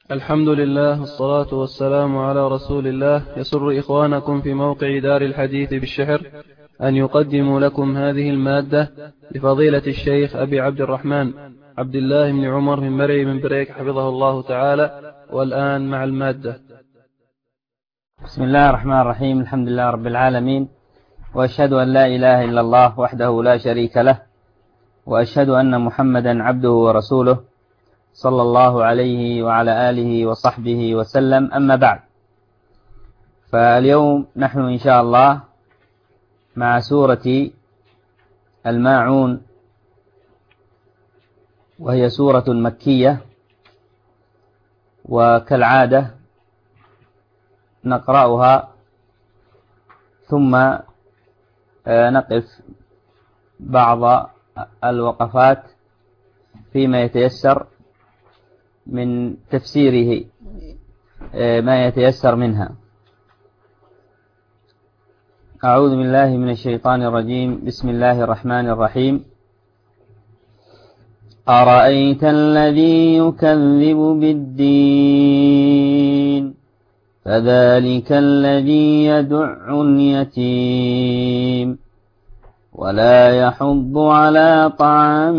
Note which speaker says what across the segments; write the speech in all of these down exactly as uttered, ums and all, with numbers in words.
Speaker 1: الحمد لله والصلاة والسلام على رسول الله. يسر إخوانكم في موقع دار الحديث بالشحر أن يقدموا لكم هذه المادة لفضيلة الشيخ أبي عبد الرحمن عبد الله بن عمر من مرعي من بريك حفظه الله تعالى. والآن مع المادة.
Speaker 2: بسم الله الرحمن الرحيم. الحمد لله رب العالمين، وأشهد أن لا إله إلا الله وحده لا شريك له، وأشهد أن محمدا عبده ورسوله صلى الله عليه وعلى آله وصحبه وسلم. أما بعد، فاليوم نحن إن شاء الله مع سورة الماعون، وهي سورة مكية، وكالعادة نقرأها ثم نقف بعض الوقفات فيما يتيسر من تفسيره، ما يتيسر منها. أعوذ بالله من الشيطان الرجيم. بسم الله الرحمن الرحيم. أرأيت الذي يكذب بالدين فذلك الذي يدع اليتيم ولا يحض على طعام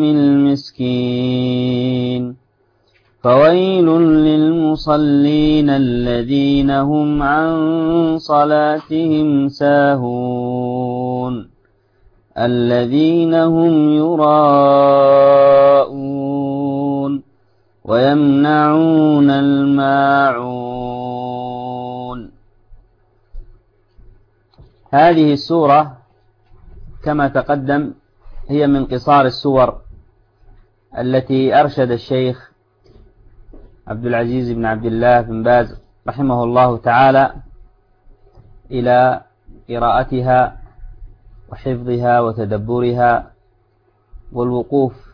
Speaker 2: المسكين فويل للمصلين الذين هم عن صلاتهم ساهون الذين هم يراءون ويمنعون الماعون. هذه السورة كما تقدم هي من قصار السور التي أرشد الشيخ عبد العزيز بن عبد الله بن باز رحمه الله تعالى إلى قراءتها وحفظها وتدبرها والوقوف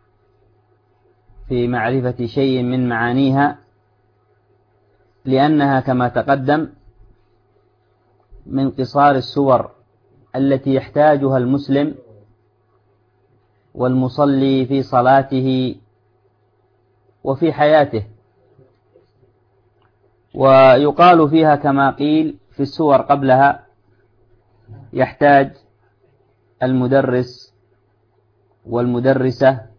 Speaker 2: في معرفة شيء من معانيها، لأنها كما تقدم من قصار السور التي يحتاجها المسلم والمصلي في صلاته وفي حياته. ويقال فيها كما قيل في السور قبلها: يحتاج المدرس والمدرسة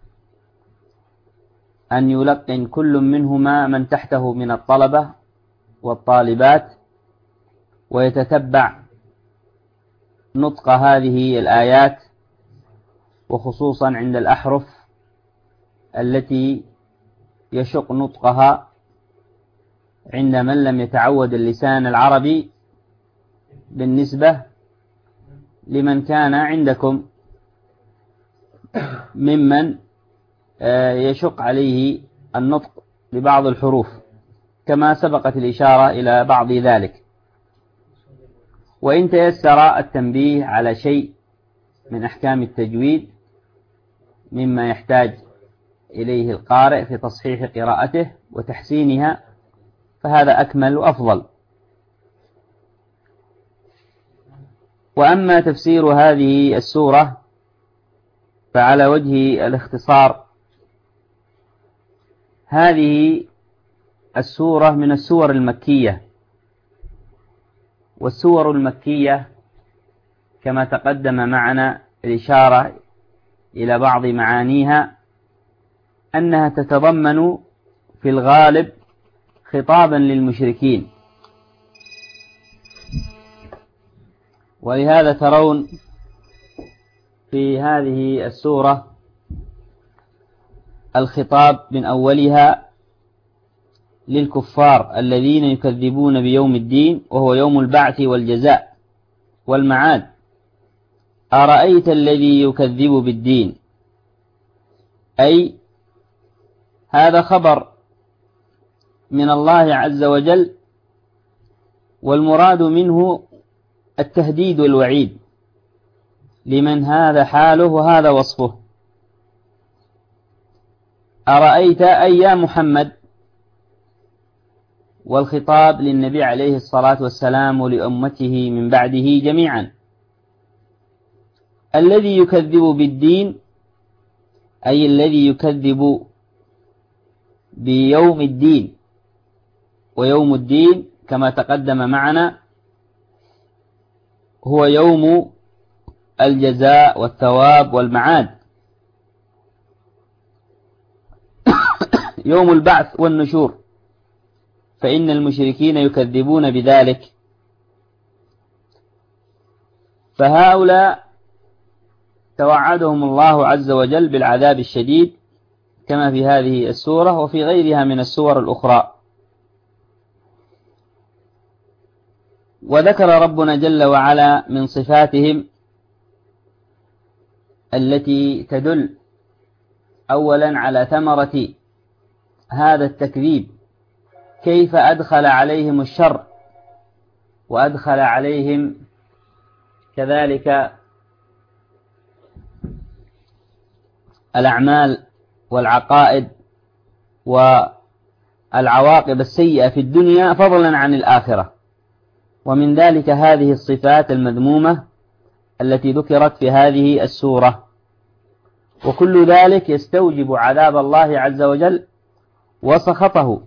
Speaker 2: أن يلقن كل منهما من تحته من الطلبة والطالبات، ويتتبع نطق هذه الآيات، وخصوصا عند الأحرف التي يشق نطقها عند من لم يتعود اللسان العربي، بالنسبة لمن كان عندكم ممن يشق عليه النطق ببعض الحروف، كما سبقت الإشارة إلى بعض ذلك. وإن تيسر التنبيه على شيء من أحكام التجويد مما يحتاج إليه القارئ في تصحيح قراءته وتحسينها، فهذا أكمل وأفضل. وأما تفسير هذه السورة فعلى وجه الاختصار، هذه السورة من السور المكية، والسور المكية كما تقدم معنا الإشارة إلى بعض معانيها أنها تتضمن في الغالب خطابا للمشركين، ولهذا ترون في هذه السورة الخطاب من أولها للكفار الذين يكذبون بيوم الدين، وهو يوم البعث والجزاء والمعاد. أرأيت الذي يكذب بالدين، أي هذا خبر من الله عز وجل، والمراد منه التهديد والوعيد لمن هذا حاله وهذا وصفه. أرأيت أي يا محمد، والخطاب للنبي عليه الصلاة والسلام ولأمته من بعده جميعا. الذي يكذب بالدين أي الذي يكذب بيوم الدين، ويوم الدين كما تقدم معنا هو يوم الجزاء والثواب والمعاد، يوم البعث والنشور، فإن المشركين يكذبون بذلك. فهؤلاء توعدهم الله عز وجل بالعذاب الشديد كما في هذه السورة وفي غيرها من السور الأخرى. وذكر ربنا جل وعلا من صفاتهم التي تدل أولا على ثمرة هذا التكذيب، كيف أدخل عليهم الشر وأدخل عليهم كذلك الأعمال والعقائد والعواقب السيئة في الدنيا فضلا عن الآخرة. ومن ذلك هذه الصفات المذمومة التي ذكرت في هذه السورة، وكل ذلك يستوجب عذاب الله عز وجل وسخطه.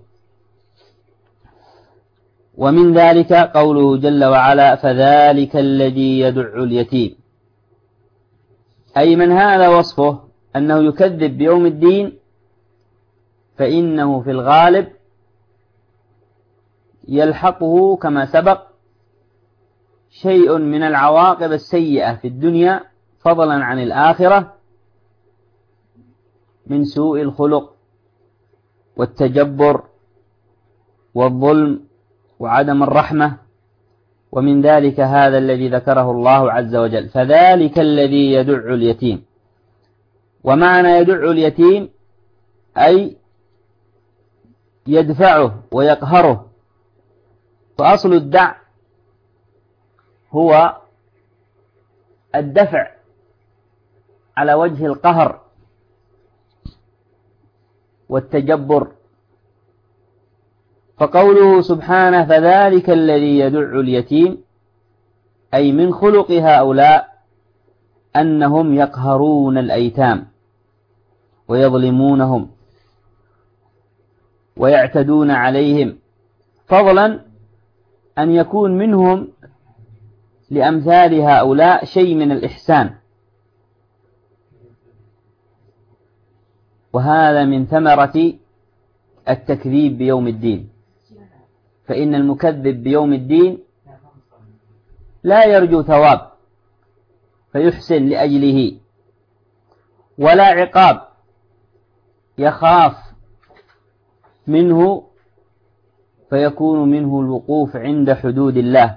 Speaker 2: ومن ذلك قوله جل وعلا فذلك الذي يدع اليتيم، أي من هذا وصفه أنه يكذب بيوم الدين، فإنه في الغالب يلحقه كما سبق شيء من العواقب السيئة في الدنيا فضلا عن الآخرة، من سوء الخلق والتجبر والظلم وعدم الرحمة. ومن ذلك هذا الذي ذكره الله عز وجل فذلك الذي يدع اليتيم. ومعنى يدع اليتيم أي يدفعه ويقهره، فأصل الدع هو الدفع على وجه القهر والتجبر. فقوله سبحانه فذلك الذي يدع اليتيم، أي من خلق هؤلاء أنهم يقهرون الأيتام ويظلمونهم ويعتدون عليهم، فضلا أن يكون منهم لأمثال هؤلاء شيء من الإحسان. وهذا من ثمرة التكذيب بيوم الدين، فإن المكذب بيوم الدين لا يرجو ثواب فيحسن لأجله، ولا عقاب يخاف منه فيكون منه الوقوف عند حدود الله.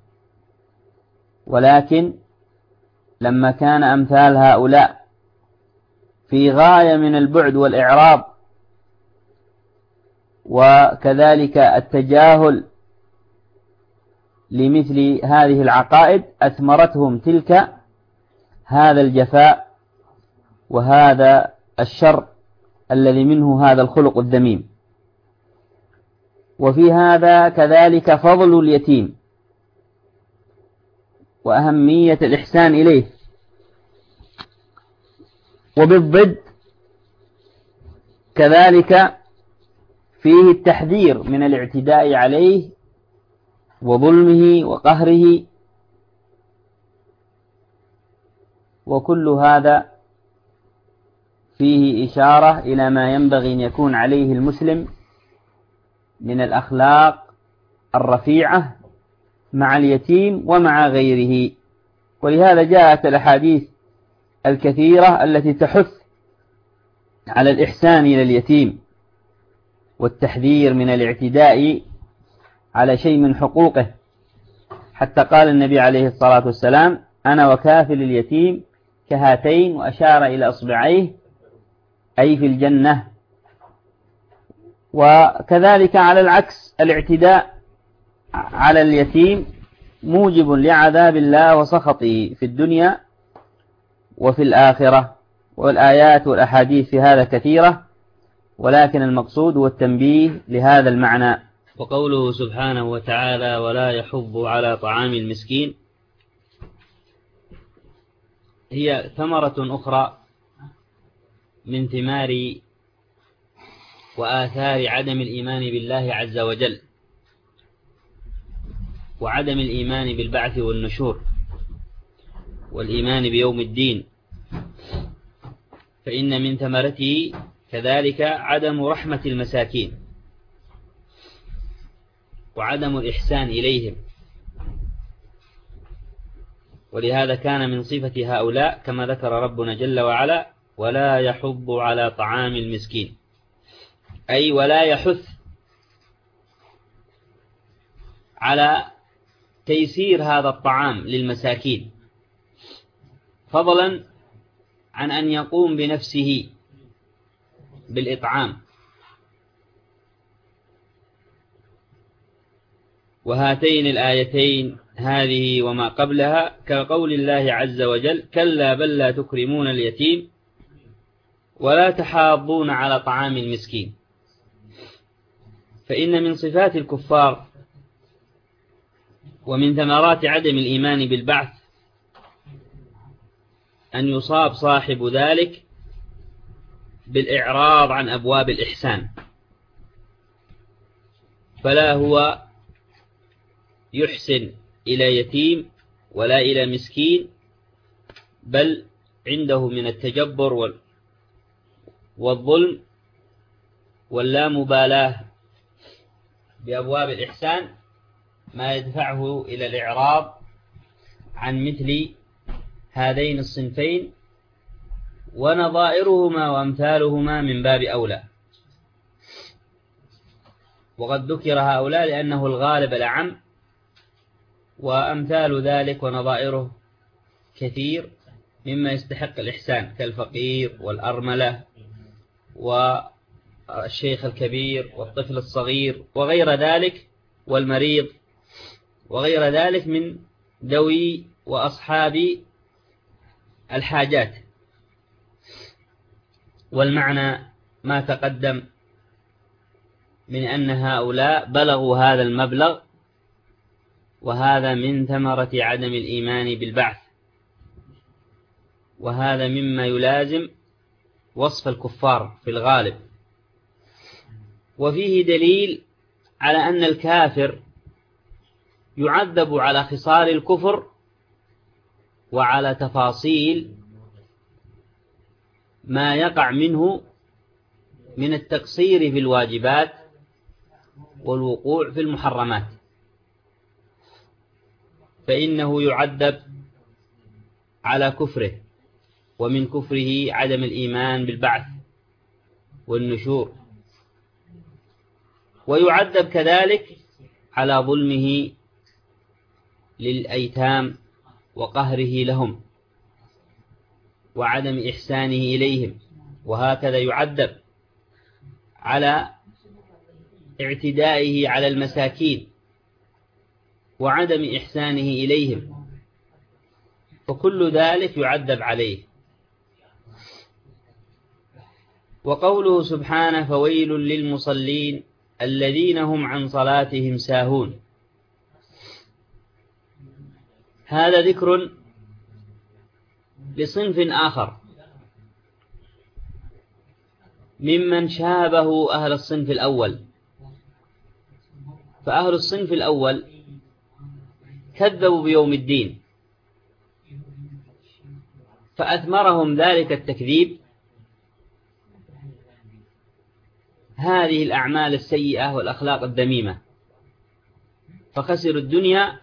Speaker 2: ولكن لما كان أمثال هؤلاء في غاية من البعد والإعراض وكذلك التجاهل لمثل هذه العقائد، أثمرتهم تلك هذا الجفاء وهذا الشر الذي منه هذا الخلق الذميم. وفي هذا كذلك فضل اليتيم وأهمية الإحسان إليه، وبالضد كذلك فيه التحذير من الاعتداء عليه وظلمه وقهره. وكل هذا فيه إشارة إلى ما ينبغي أن يكون عليه المسلم من الأخلاق الرفيعة مع اليتيم ومع غيره. ولهذا جاءت الأحاديث الكثيرة التي تحث على الإحسان إلى اليتيم والتحذير من الاعتداء على شيء من حقوقه، حتى قال النبي عليه الصلاة والسلام أنا وكافل اليتيم كهاتين، وأشار إلى أصبعيه أي في الجنة. وكذلك على العكس الاعتداء على اليتيم موجب لعذاب الله وسخطه في الدنيا وفي الآخرة. والآيات والأحاديث في هذا كثيرة، ولكن المقصود هو التنبيه لهذا المعنى.
Speaker 3: وقوله سبحانه وتعالى ولا يحض على طعام المسكين، هي ثمرة أخرى من ثمار وآثار عدم الإيمان بالله عز وجل، وعدم الإيمان بالبعث والنشور والإيمان بيوم الدين، فإن من ثمرته كذلك عدم رحمة المساكين وعدم الإحسان إليهم. ولهذا كان من صفة هؤلاء كما ذكر ربنا جل وعلا: ولا يحض على طعام المسكين، أي ولا يحث على تيسير هذا الطعام للمساكين، فضلا عن أن يقوم بنفسه بالإطعام. وهاتين الآيتين هذه وما قبلها كقول الله عز وجل: كلا بل لا تكرمون اليتيم ولا تحاضون على طعام المسكين. فإن من صفات الكفار ومن ثمرات عدم الإيمان بالبعث أن يصاب صاحب ذلك بالإعراض عن أبواب الإحسان، فلا هو يحسن إلى يتيم ولا إلى مسكين، بل عنده من التجبر والظلم واللامبالاة بأبواب الإحسان ما يدفعه إلى الإعراض عن مثل هذين الصنفين، ونظائرهما وأمثالهما من باب أولى. وقد ذكر هؤلاء لأنه الغالب الأعم، وأمثال ذلك ونظائره كثير مما يستحق الإحسان كالفقير والأرملة والشيخ الكبير والطفل الصغير وغير ذلك، والمريض وغير ذلك من ذوي وأصحاب الحاجات. والمعنى ما تقدم من أن هؤلاء بلغوا هذا المبلغ، وهذا من ثمرة عدم الإيمان بالبعث، وهذا مما يلازم وصف الكفار في الغالب. وفيه دليل على أن الكافر يعذب على خصال الكفر وعلى تفاصيل ما يقع منه من التقصير في الواجبات والوقوع في المحرمات، فإنه يعذب على كفره، ومن كفره عدم الإيمان بالبعث والنشور، ويعذب كذلك على ظلمه للأيتام وقهره لهم وعدم إحسانه إليهم، وهكذا يعذب على اعتدائه على المساكين وعدم إحسانه إليهم، فكل ذلك يعذب عليه. وقوله سبحانه: فويل للمصلين الذين هم عن صلاتهم ساهون، هذا ذكر لصنف آخر ممن شابه أهل الصنف الأول. فأهل الصنف الأول كذبوا بيوم الدين، فأثمرهم ذلك التكذيب هذه الأعمال السيئة والأخلاق الذميمة، فخسروا الدنيا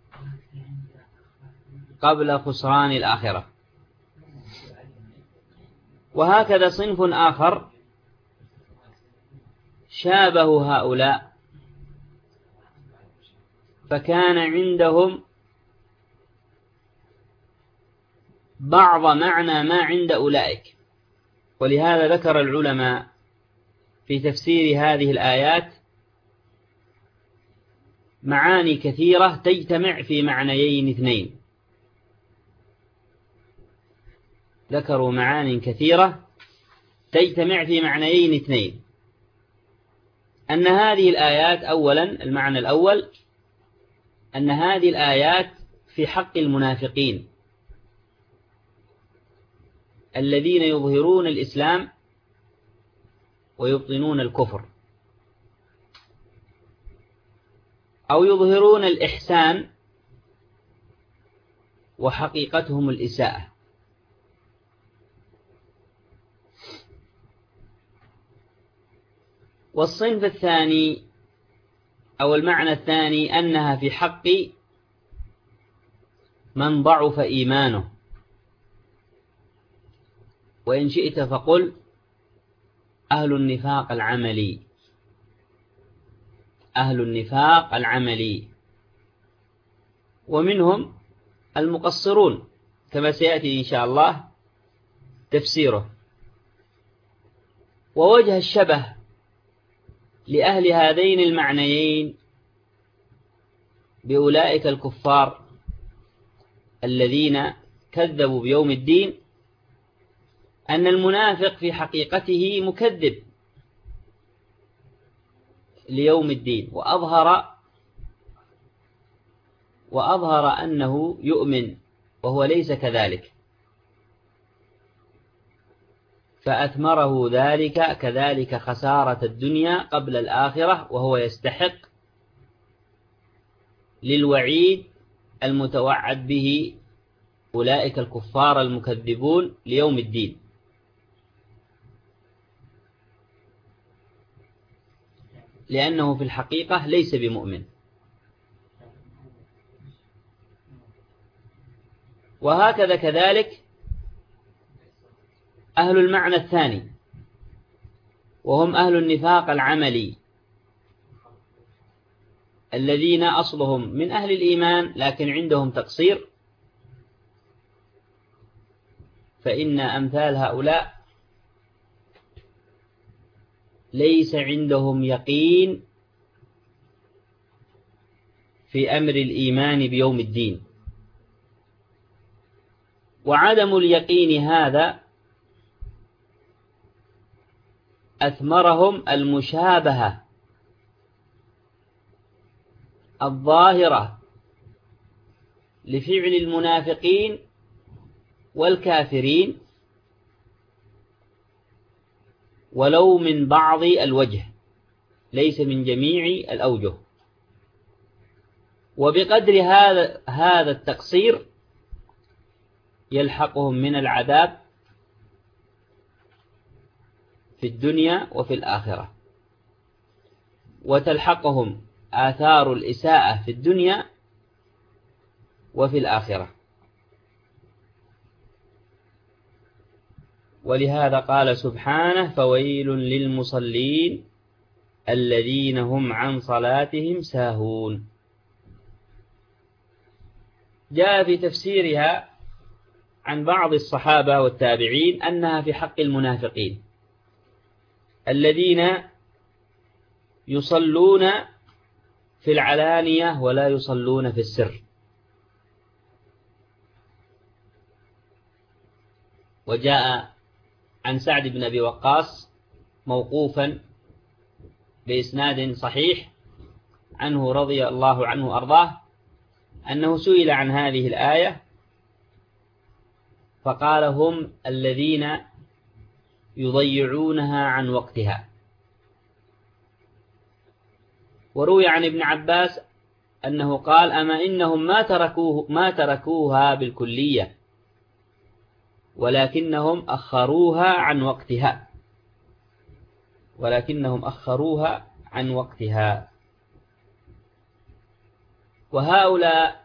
Speaker 3: قبل خسران الآخرة. وهكذا صنف آخر شابه هؤلاء، فكان عندهم بعض معنى ما عند أولئك. ولهذا ذكر العلماء في تفسير هذه الآيات معاني كثيرة تجتمع في معنيين اثنين. ذكروا معاني كثيرة تجتمع في معنيين اثنين: أن هذه الآيات أولا، المعنى الأول أن هذه الآيات في حق المنافقين الذين يظهرون الإسلام ويبطنون الكفر. أو يظهرون الإحسان وحقيقتهم الإساءة. والصنف الثاني أو المعنى الثاني أنها في حق من ضعف إيمانه، وإن شئت فقل أهل النفاق العملي، أهل النفاق العملي، ومنهم المقصرون كما سيأتي إن شاء الله تفسيره. ووجه الشبه لأهل هذين المعنيين بأولئك الكفار الذين كذبوا بيوم الدين أن المنافق في حقيقته مكذب ليوم الدين، وأظهر وأظهر أنه يؤمن وهو ليس كذلك، فأثمره ذلك كذلك خسارة الدنيا قبل الآخرة، وهو يستحق للوعيد المتوعد به أولئك الكفار المكذبون ليوم الدين. لأنه في الحقيقة ليس بمؤمن. وهكذا كذلك أهل المعنى الثاني وهم أهل النفاق العملي الذين أصلهم من أهل الإيمان لكن عندهم تقصير، فإن أمثال هؤلاء ليس عندهم يقين في أمر الإيمان بيوم الدين، وعدم اليقين هذا أثمرهم المشابهة الظاهرة لفعل المنافقين والكافرين ولو من بعض الوجه، ليس من جميع الأوجه. وبقدر هذا هذا التقصير يلحقهم من العذاب في الدنيا وفي الآخرة، وتلحقهم آثار الإساءة في الدنيا وفي الآخرة. ولهذا قال سبحانه: فويل للمصلين الذين هم عن صلاتهم ساهون. جاء في تفسيرها عن بعض الصحابة والتابعين أنها في حق المنافقين الذين يصلون في العلانية ولا يصلون في السر. وجاء عن سعد بن أبي وقاص موقوفا بإسناد صحيح عنه رضي الله عنه أرضاه أنه سئل عن هذه الآية فقال: هم الذين يضيعونها عن وقتها. وروي عن ابن عباس أنه قال: أما إنهم ما تركوه ما تركوها بالكلية ولكنهم أخروها عن وقتها ولكنهم أخروها عن وقتها. وهؤلاء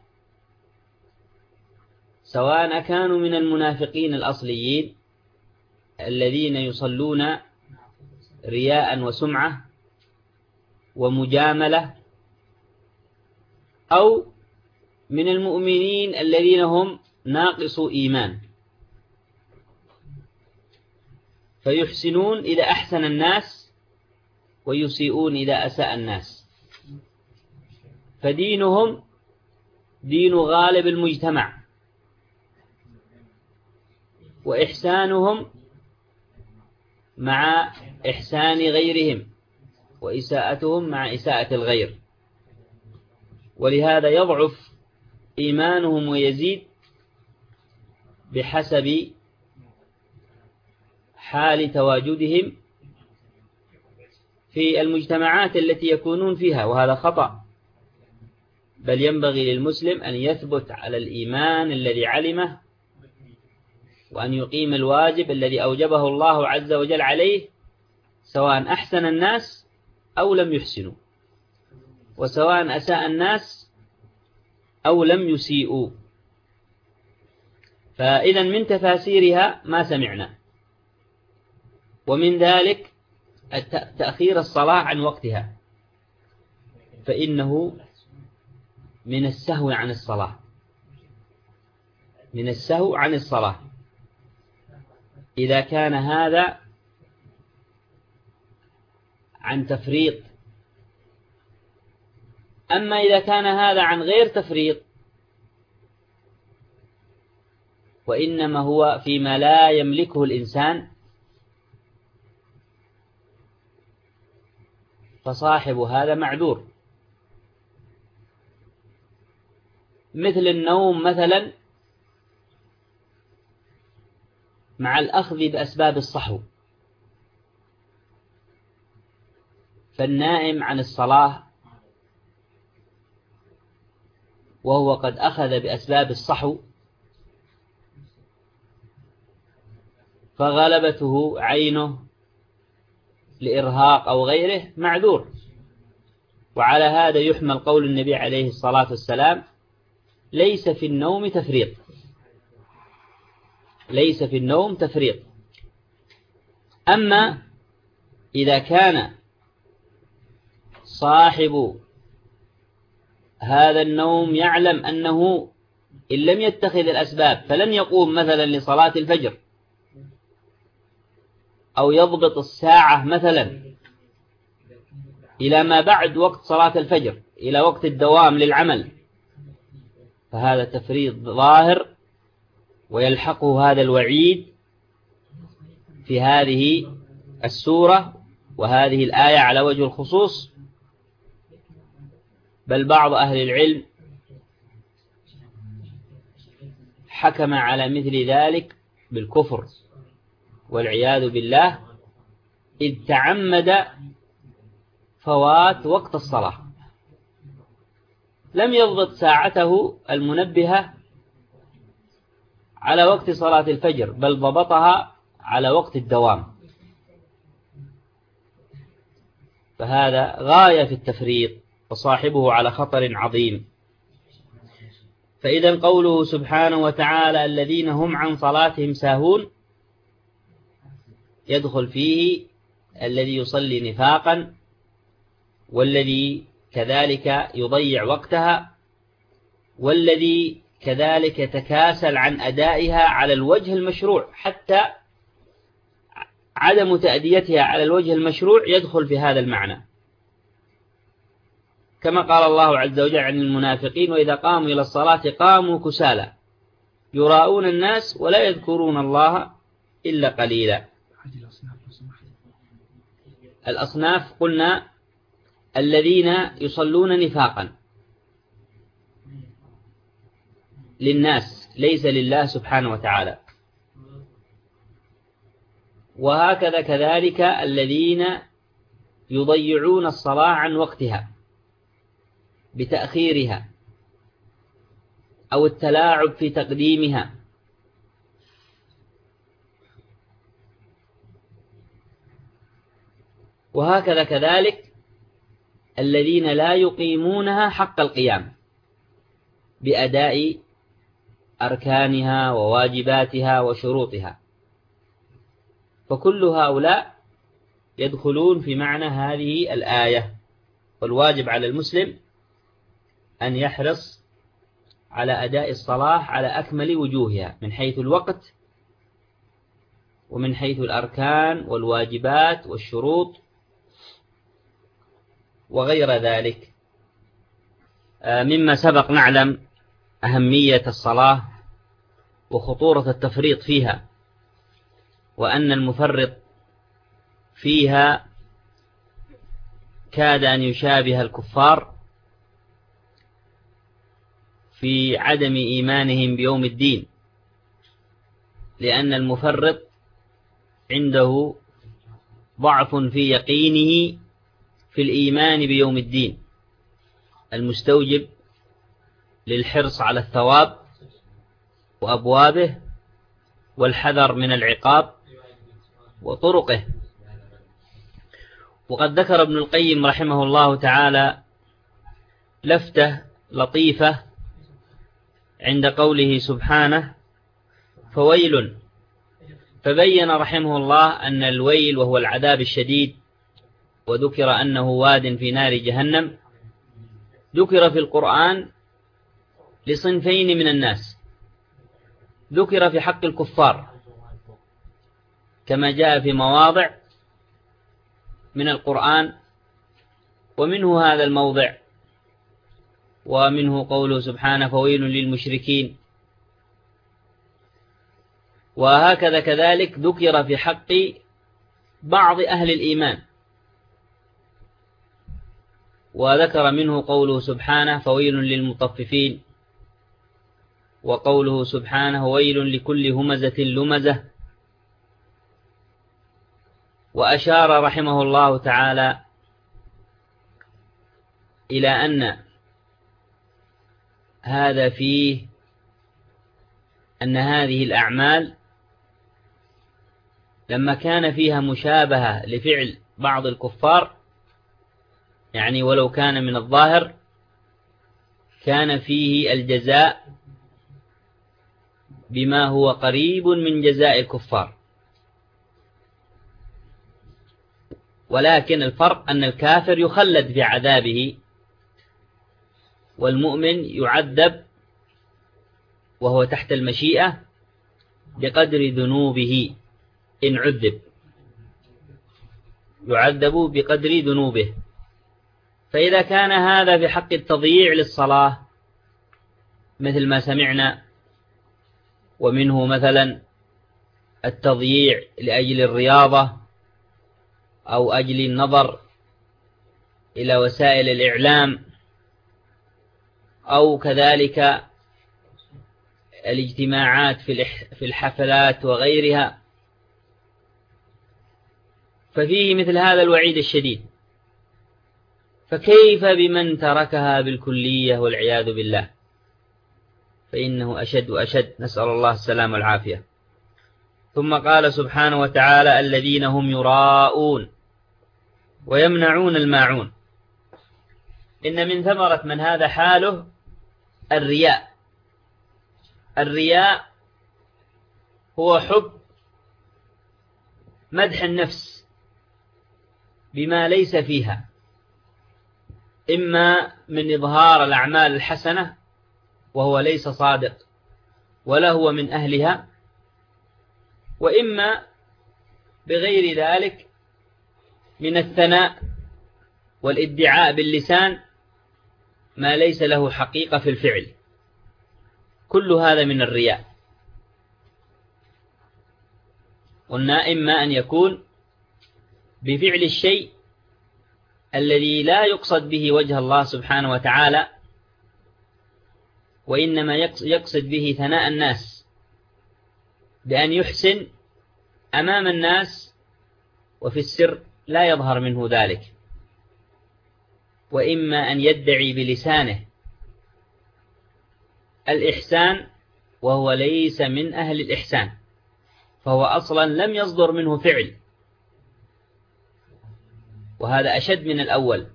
Speaker 3: سواء كانوا من المنافقين الأصليين الذين يصلون رياء وسمعة ومجاملة، أو من المؤمنين الذين هم ناقصوا إيمان فيحسنون إذا أحسن الناس ويسيئون إذا أساء الناس، فدينهم دين غالب المجتمع، وإحسانهم مع إحسان غيرهم، وإساءتهم مع إساءة الغير. ولهذا يضعف إيمانهم ويزيد بحسب حال تواجدهم في المجتمعات التي يكونون فيها، وهذا خطأ. بل ينبغي للمسلم أن يثبت على الإيمان الذي علمه، وأن يقيم الواجب الذي أوجبه الله عز وجل عليه، سواء أحسن الناس أو لم يحسنوا، وسواء أساء الناس أو لم يسيئوا. فإذا من تفاسيرها ما سمعنا، ومن ذلك تأخير الصلاة عن وقتها، فإنه من السهو عن الصلاة، من السهو عن الصلاة إذا كان هذا عن تفريط. أما إذا كان هذا عن غير تفريط وإنما هو فيما لا يملكه الإنسان، فصاحب هذا معذور، مثل النوم مثلا مع الأخذ بأسباب الصحو. فالنائم عن الصلاة وهو قد أخذ بأسباب الصحو فغلبته عينه لإرهاق أو غيره معذور. وعلى هذا يحمل قول النبي عليه الصلاة والسلام: ليس في النوم تفريط، ليس في النوم تفريط. أما إذا كان صاحب هذا النوم يعلم أنه إن لم يتخذ الأسباب فلن يقوم مثلا لصلاة الفجر، أو يضبط الساعة مثلا إلى ما بعد وقت صلاة الفجر، إلى وقت الدوام للعمل، فهذا تفريط ظاهر، ويلحقه هذا الوعيد في هذه السورة وهذه الآية على وجه الخصوص. بل بعض أهل العلم حكم على مثل ذلك بالكفر والعياذ بالله، إذ تعمد فوات وقت الصلاة، لم يضبط ساعته المنبهة على وقت صلاة الفجر، بل ضبطها على وقت الدوام، فهذا غاية في التفريط، وصاحبه على خطر عظيم. فإذا قوله سبحانه وتعالى: الذين هم عن صلاتهم ساهون، يدخل فيه الذي يصلي نفاقا، والذي كذلك يضيع وقتها، والذي كذلك يتكاسل عن أدائها على الوجه المشروع، حتى عدم تأديتها على الوجه المشروع يدخل في هذا المعنى، كما قال الله عز وجل عن المنافقين: وإذا قاموا إلى الصلاة قاموا كسالى يراءون الناس ولا يذكرون الله إلا قليلا. الأصناف قلنا الذين يصلون نفاقا للناس ليس لله سبحانه وتعالى، وهكذا كذلك الذين يضيعون الصلاة عن وقتها بتأخيرها أو التلاعب في تقديمها. وهكذا كذلك الذين لا يقيمونها حق القيام بأداء أركانها وواجباتها وشروطها، فكل هؤلاء يدخلون في معنى هذه الآية. والواجب على المسلم أن يحرص على أداء الصلاة على أكمل وجوهها، من حيث الوقت ومن حيث الأركان والواجبات والشروط وغير ذلك. مما سبق نعلم أهمية الصلاة وخطورة التفريط فيها، وأن المفرط فيها كاد أن يشابه الكفار في عدم إيمانهم بيوم الدين، لأن المفرط عنده ضعف في يقينه في الإيمان بيوم الدين، المستوجب للحرص على الثواب وأبوابه والحذر من العقاب وطرقه. وقد ذكر ابن القيم رحمه الله تعالى لفتة لطيفة عند قوله سبحانه فويل، فبين رحمه الله أن الويل وهو العذاب الشديد، وذكر أنه واد في نار جهنم، ذكر في القرآن لصنفين من الناس. ذكر في حق الكفار كما جاء في مواضع من القرآن، ومنه هذا الموضع، ومنه قوله سبحانه فويل للمشركين. وهكذا كذلك ذكر في حق بعض أهل الإيمان، وذكر منه قوله سبحانه فويل للمطففين، وقوله سبحانه ويل لكل همزة لمزة. وأشار رحمه الله تعالى إلى أن هذا فيه أن هذه الأعمال لما كان فيها مشابهة لفعل بعض الكفار، يعني ولو كان من الظاهر، كان فيه الجزاء بما هو قريب من جزاء الكفار. ولكن الفرق أن الكافر يخلد في عذابه، والمؤمن يعذب وهو تحت المشيئة بقدر ذنوبه. إن عذب يعذب بقدر ذنوبه. فإذا كان هذا في حق التضييع للصلاة مثل ما سمعنا، ومنه مثلا التضييع لأجل الرياضة أو أجل النظر إلى وسائل الإعلام، أو كذلك الاجتماعات في الحفلات وغيرها، ففيه مثل هذا الوعيد الشديد. فكيف بمن تركها بالكلية والعياذ بالله؟ فإنه أشد وأشد، نسأل الله السلام والعافية. ثم قال سبحانه وتعالى الذين هم يراءون ويمنعون الماعون. إن من ثمرة من هذا حاله الرياء. الرياء هو حب مدح النفس بما ليس فيها، إما من إظهار الأعمال الحسنة وهو ليس صادق ولا هو من أهلها، وإما بغير ذلك من الثناء والادعاء باللسان ما ليس له حقيقة في الفعل. كل هذا من الرياء. قلنا إما أن يكون بفعل الشيء الذي لا يقصد به وجه الله سبحانه وتعالى، وإنما يقصد به ثناء الناس بأن يحسن أمام الناس وفي السر لا يظهر منه ذلك. وإما أن يدعي بلسانه الإحسان وهو ليس من أهل الإحسان، فهو أصلا لم يصدر منه فعل، وهذا أشد من الأول.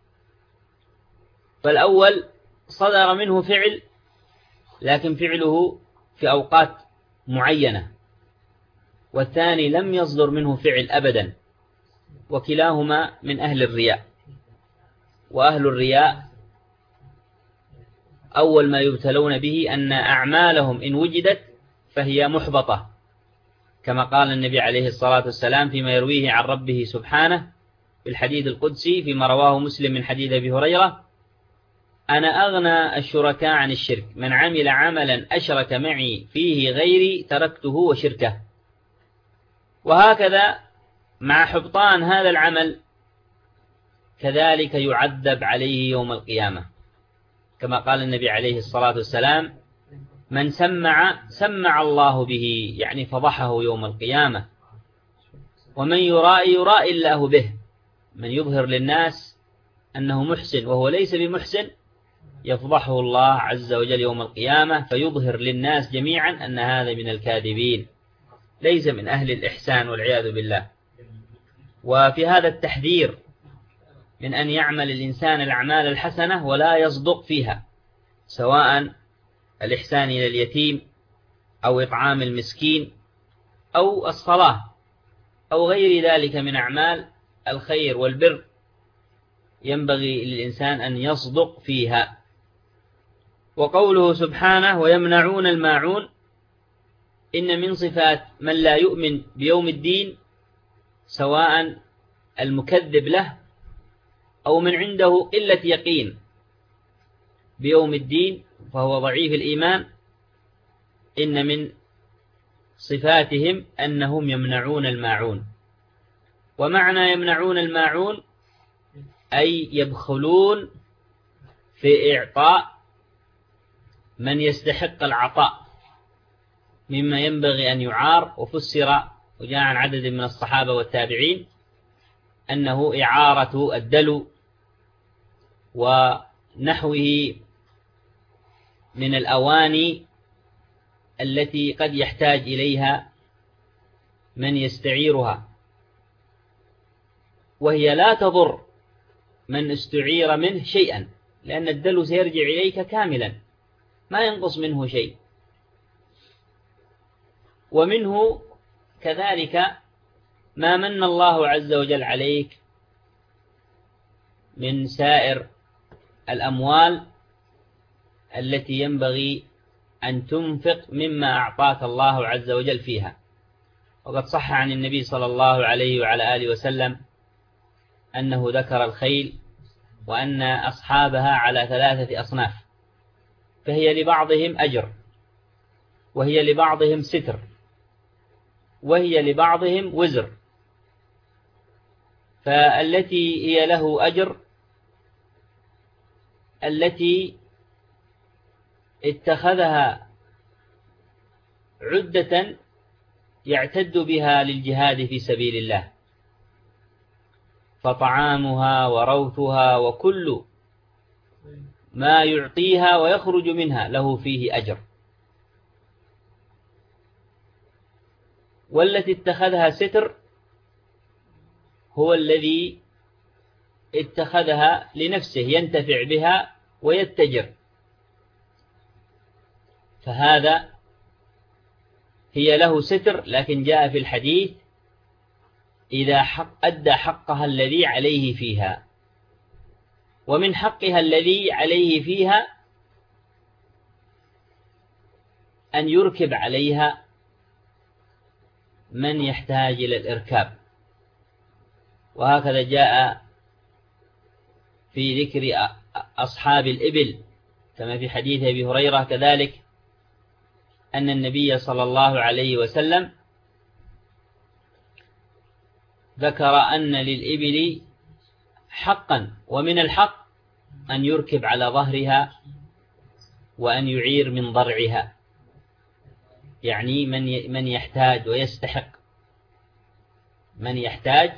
Speaker 3: فالأول صدر منه فعل لكن فعله في أوقات معينة، والثاني لم يصدر منه فعل أبدا، وكلاهما من أهل الرياء. وأهل الرياء أول ما يبتلون به أن أعمالهم إن وجدت فهي محبطة، كما قال النبي عليه الصلاة والسلام فيما يرويه عن ربه سبحانه في الحديث القدسي فيما رواه مسلم من حديث أبي هريرة: أنا أغنى الشركاء عن الشرك، من عمل عملا أشرك معي فيه غيري تركته وشركه. وهكذا مع حبطان هذا العمل كذلك يعذب عليه يوم القيامة، كما قال النبي عليه الصلاة والسلام: من سمع سمع الله به، يعني فضحه يوم القيامة. ومن يرائي يرائي الله به، من يظهر للناس أنه محسن وهو ليس بمحسن يفضحه الله عز وجل يوم القيامة فيظهر للناس جميعا أن هذا من الكاذبين، ليس من أهل الإحسان والعياذ بالله. وفي هذا التحذير من أن يعمل الإنسان الأعمال الحسنة ولا يصدق فيها، سواء الإحسان إلى اليتيم أو إطعام المسكين أو الصلاة أو غير ذلك من أعمال الخير والبر، ينبغي للإنسان أن يصدق فيها. وقوله سبحانه ويمنعون الماعون، إن من صفات من لا يؤمن بيوم الدين سواء المكذب له أو من عنده قلة يقين بيوم الدين فهو ضعيف الإيمان، إن من صفاتهم أنهم يمنعون الماعون. ومعنى يمنعون الماعون أي يبخلون في إعطاء من يستحق العطاء مما ينبغي أن يعار. وفسر وجاء عن عدد من الصحابة والتابعين أنه إعارة الدلو ونحوه من الأواني التي قد يحتاج إليها من يستعيرها، وهي لا تضر من استعير منه شيئا، لأن الدلو سيرجع إليك كاملا ما ينقص منه شيء. ومنه كذلك ما من الله عز وجل عليك من سائر الأموال التي ينبغي أن تنفق مما أعطاك الله عز وجل فيها. وقد صح عن النبي صلى الله عليه وعلى آله وسلم أنه ذكر الخيل وأن أصحابها على ثلاثة أصناف، فهي لبعضهم أجر، وهي لبعضهم ستر، وهي لبعضهم وزر. فالتي هي له أجر التي اتخذها عدة يعتد بها للجهاد في سبيل الله، فطعامها وروثها وكل ما يعطيها ويخرج منها له فيه أجر. والتي اتخذها ستر هو الذي اتخذها لنفسه ينتفع بها ويتجر، فهذا هي له ستر، لكن جاء في الحديث إذا حق أدى حقها الذي عليه فيها. ومن حقها الذي عليه فيها أن يركب عليها من يحتاج إلى الإركاب، وهكذا جاء في ذكر أصحاب الإبل كما في حديث أبي هريرة كذلك أن النبي صلى الله عليه وسلم ذكر أن للإبل حقا، ومن الحق أن يركب على ظهرها وأن يعير من ضرعها، يعني من من يحتاج ويستحق، من يحتاج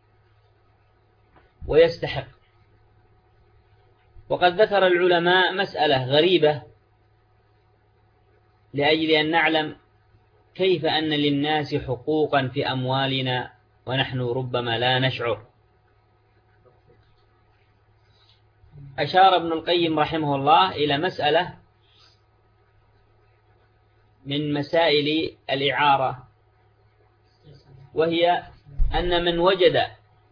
Speaker 3: ويستحق. وقد ذكر العلماء مسألة غريبة لأجل أن نعلم كيف أن للناس حقوقا في أموالنا ونحن ربما لا نشعر. أشار ابن القيم رحمه الله إلى مسألة من مسائل الإعارة، وهي أن من وجد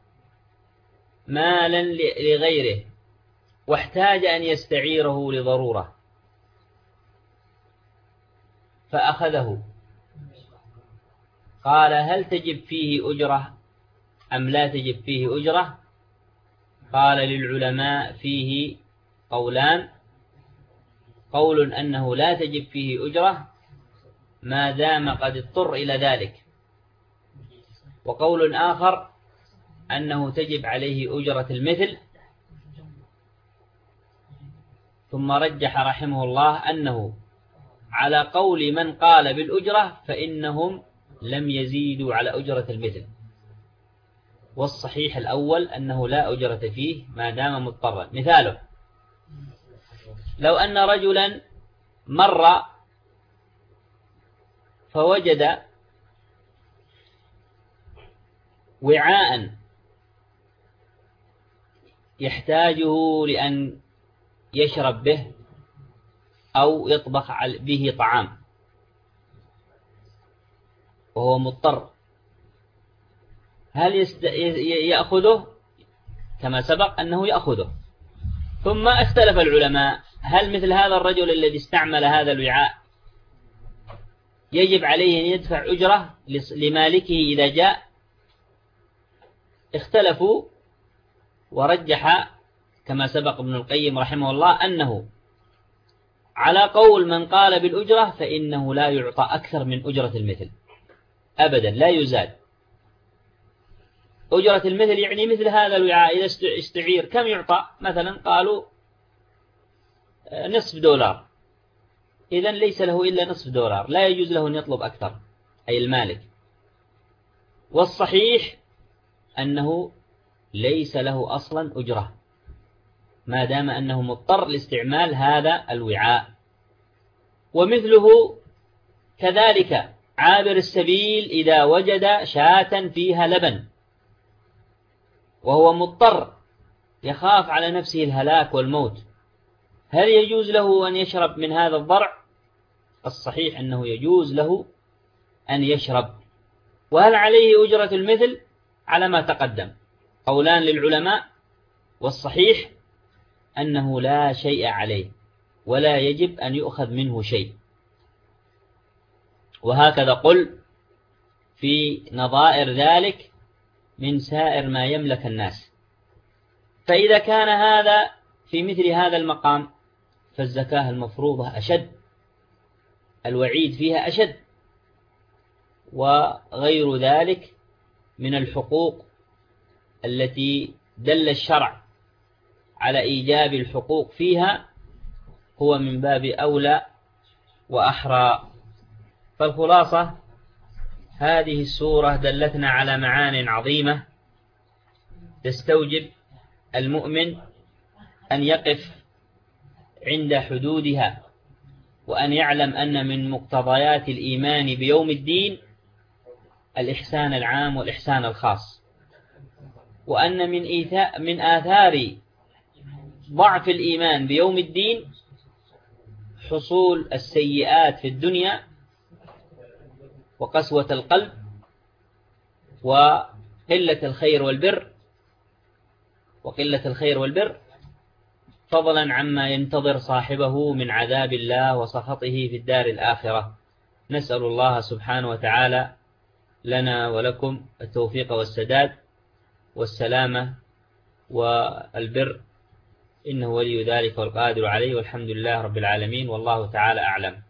Speaker 3: مالا لغيره واحتاج أن يستعيره لضرورة فأخذه، قال هل تجب فيه أجرة أم لا تجب فيه أجرة؟ قال للعلماء فيه قولان: قول أنه لا تجب فيه أجرة ما دام قد اضطر إلى ذلك، وقول آخر أنه تجب عليه أجرة المثل. ثم رجح رحمه الله أنه على قول من قال بالأجرة فإنهم لم يزيدوا على أجرة المثل، والصحيح الأول أنه لا أجرة فيه ما دام مضطرا. مثاله: لو أن رجلا مر فوجد وعاء يحتاجه لأن يشرب به أو يطبخ به طعام وهو مضطر، هل يست... يأخذه؟ كما سبق أنه يأخذه. ثم اختلف العلماء، هل مثل هذا الرجل الذي استعمل هذا الوعاء يجب عليه أن يدفع أجرة لمالكه إذا جاء؟ اختلفوا، ورجح كما سبق ابن القيم رحمه الله أنه على قول من قال بالأجرة فإنه لا يعطى أكثر من أجرة المثل أبدا، لا يزاد. أجرة المثل يعني مثل هذا الوعاء إذا استعير كم يعطى؟ مثلا قالوا نصف دولار، إذن ليس له إلا نصف دولار، لا يجوز له أن يطلب أكثر، أي المالك. والصحيح أنه ليس له أصلا أجرة ما دام أنه مضطر لاستعمال هذا الوعاء. ومثله كذلك عابر السبيل إذا وجد شاة فيها لبن وهو مضطر يخاف على نفسه الهلاك والموت، هل يجوز له أن يشرب من هذا الضرع؟ الصحيح أنه يجوز له أن يشرب. وهل عليه أجرة المثل؟ على ما تقدم قولان للعلماء، والصحيح أنه لا شيء عليه ولا يجب أن يؤخذ منه شيء. وهكذا قل في نظائر ذلك من سائر ما يملك الناس. فإذا كان هذا في مثل هذا المقام فالزكاة المفروضة أشد، الوعيد فيها أشد، وغير ذلك من الحقوق التي دل الشرع على إيجاب الحقوق فيها هو من باب أولى وأحرى. فالخلاصة هذه السورة دلتنا على معان عظيمة تستوجب المؤمن أن يقف عند حدودها، وأن يعلم أن من مقتضيات الإيمان بيوم الدين الإحسان العام والإحسان الخاص، وأن من من آثار ضعف الإيمان بيوم الدين حصول السيئات في الدنيا وقسوة القلب وقلة الخير والبر وقلة الخير والبر فضلا عما ينتظر صاحبه من عذاب الله وسخطه في الدار الآخرة. نسأل الله سبحانه وتعالى لنا ولكم التوفيق والسداد والسلامة والبر، إنه ولي ذلك والقادر عليه، والحمد لله رب العالمين، والله تعالى أعلم.